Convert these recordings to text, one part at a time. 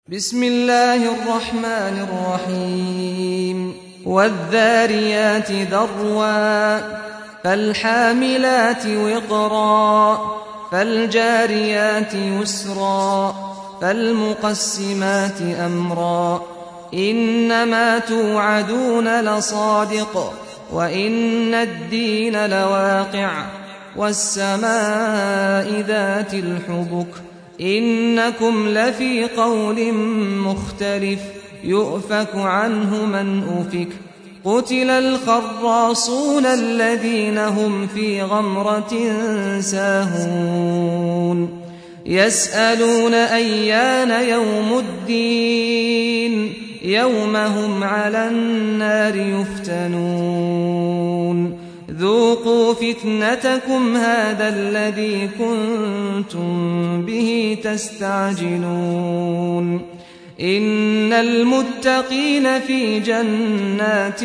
بسم الله الرحمن الرحيم والذاريات ذروا فالحاملات وقرا فالجاريات يسرا فالمقسمات أمرا إنما توعدون لصادق وإن الدين لواقع والسماء ذات الحبك إنكم لفي قول مختلف يؤفك عنه من أفك قتل الخراصون الذين هم في غمرة ساهون يسألون أيان يوم الدين يوم هم على النار يفتنون ذوقوا فتنتكم هذا الذي كنتم به تستعجلون إن المتقين في جنات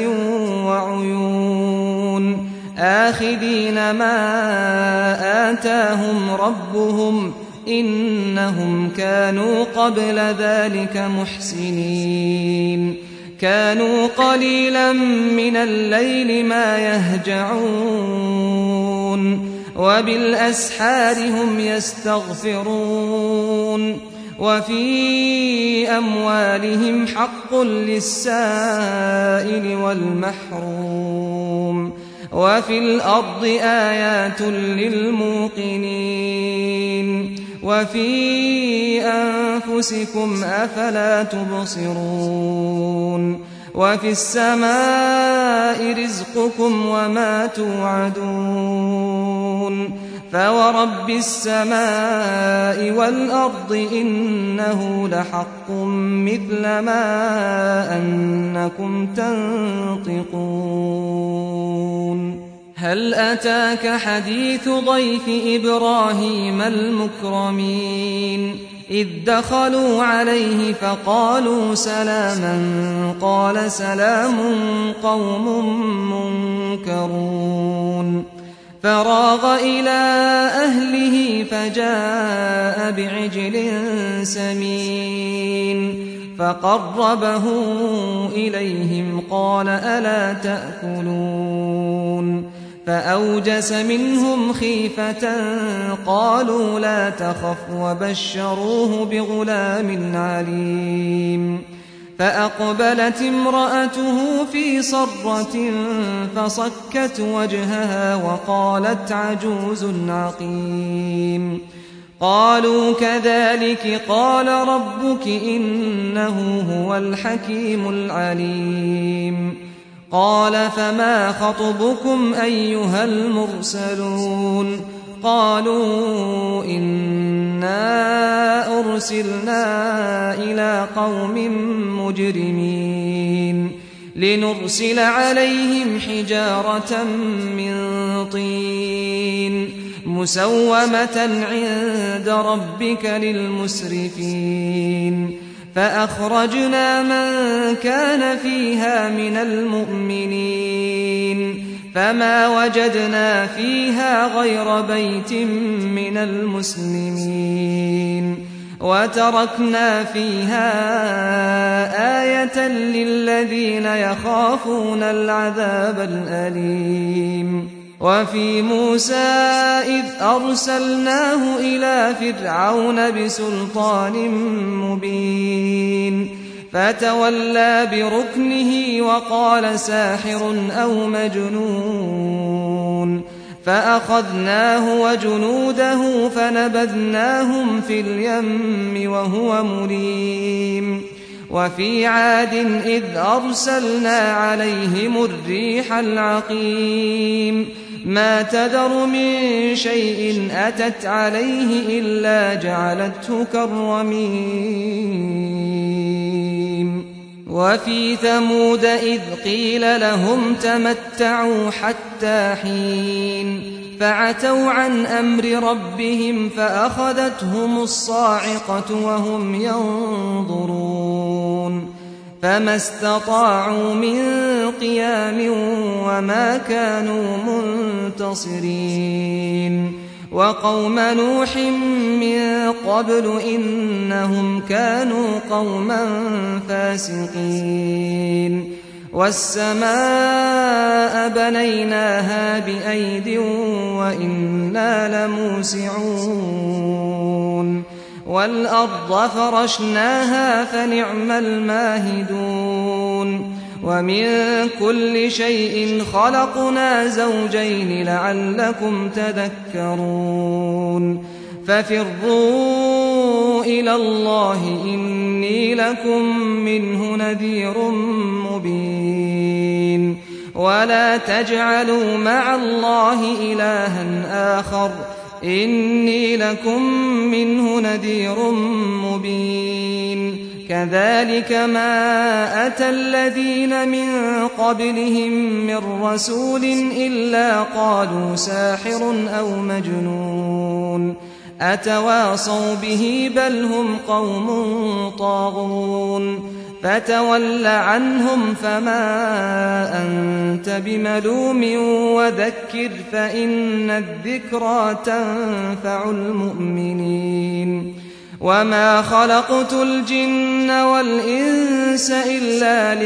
وعيون آخذين ما آتاهم ربهم إنهم كانوا قبل ذلك محسنين كانوا قليلا من الليل ما يهجعون وبالأسحار هم يستغفرون وفي أموالهم حق للسائل والمحروم وفي الأرض آيات للموقنين وفي أنفسكم أفلا تبصرون وفي السماء رزقكم وما توعدون فورب السماء والأرض إنه لحق مثل ما أنكم تنطقون هل أتاك حديث ضيف إبراهيم المكرمين إذ دخلوا عليه فقالوا سلاما قال سلام قوم منكرون فراغ إلى أهله فجاء بعجل سمين فقربه إليهم قال ألا تأكلون فأوجس منهم خيفة قالوا لا تخف وبشروه بغلام عليم فأقبلت امرأته في صرة فصكت وجهها وقالت عجوز عقيم قالوا كذلك قال ربك إنه هو الحكيم العليم قال فما خطبكم أيها المرسلون قالوا إنا أرسلنا إلى قوم مجرمين لنرسل عليهم حجارة من طين مسومة عند ربك للمسرفين فأخرجنا من كان فيها من المؤمنين فما وجدنا فيها غير بيت من المسلمين وتركنا فيها آية للذين يخافون العذاب الأليم وفي موسى إذ أرسلناه إلى فرعون بسلطان مبين فتولى بركنه وقال ساحر أو مجنون فأخذناه وجنوده فنبذناهم في اليم وهو مليم وفي عاد إذ أرسلنا عليهم الريح العقيم ما تذر من شيء أتت عليه إلا جعلته كالرميم وفي ثمود إذ قيل لهم تمتعوا حتى حين فعتوا عن أمر ربهم فأخذتهم الصاعقة وهم ينظرون فما استطاعوا من قيام وما كانوا منتصرين وقوم نوح من قبل إنهم كانوا قوما فاسقين والسماء بنيناها بأيد وإنا لموسعون والأرض فرشناها فنعم الماهدون ومن كل شيء خلقنا زوجين لعلكم تذكرون ففروا إلى الله إني لكم منه نذير مبين ولا تجعلوا مع الله إلها آخر إني لكم منه نذير مبين كذلك ما أتى الذين من قبلهم من رسول إلا قالوا ساحر أو مجنون أتواصوا به بل هم قوم طاغون فتول عنهم فما أنت بملوم وذكر فإن الذكرى تنفع المؤمنين وما خلقت الجن والإنس إلا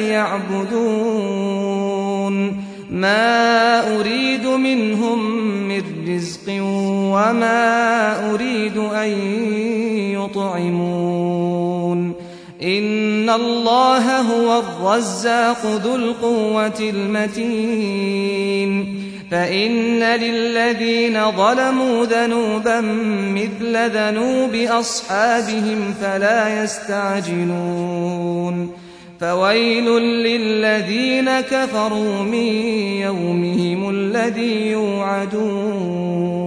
ليعبدون ما أريد منهم من رزق وما أريد أن يطعمون إن الله هو الرزاق ذو القوة المتين فإن للذين ظلموا ذنوبا مثل ذنوب أصحابهم فلا يستعجلون فويل للذين كفروا من يومهم الذي يوعدون